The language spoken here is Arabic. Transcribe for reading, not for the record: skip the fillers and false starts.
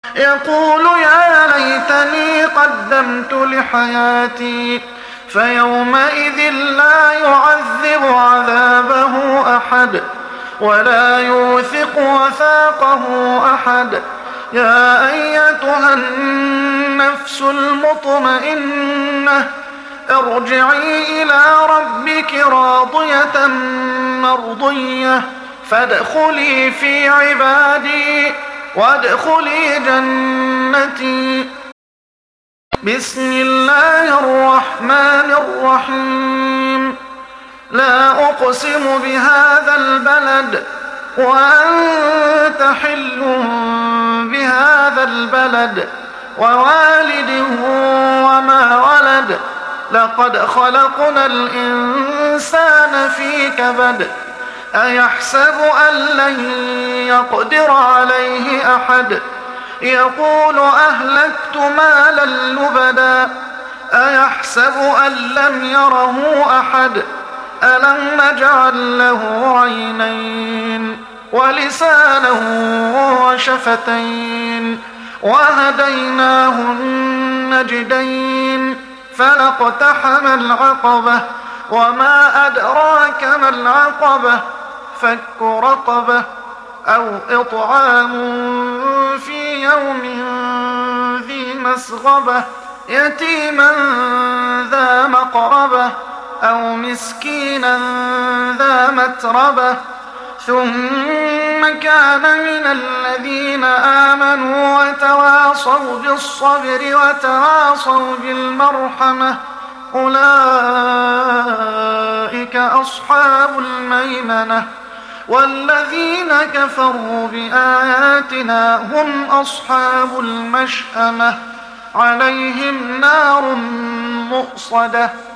يقول يا ليتني قدمت لحياتي فيومئذ لا يعذب عذابه أحد ولا يوثق وثاقه أحد. يا أيتها النفس المطمئنة ارجعي إلى ربك راضية مرضية فادخلي في عبادي وادخلي جنتي. بسم الله الرحمن الرحيم. لا أقسم بهذا البلد وأنت حل بهذا البلد ووالد وما ولد. لقد خلقنا الإنسان في كبد. أيحسب أن لن يقدر عليه أحد يقول أهلكت مالا لبدا أيحسب أن لم يره أحد ألم نجعل له عينين ولسانا وشفتين وهديناه النجدين فلاقتحم العقبة وما أدراك ما العقبة فك رقبة أو إطعام في يوم ذي مسغبة يتيما ذا مقربة أو مسكينا ذا متربة ثم كان من الذين آمنوا وتواصوا بالصبر وتواصوا بالمرحمة أولئك أصحاب الميمنة. والذين كفروا بآياتنا هم أصحاب المشأمة عليهم نار مؤصدة.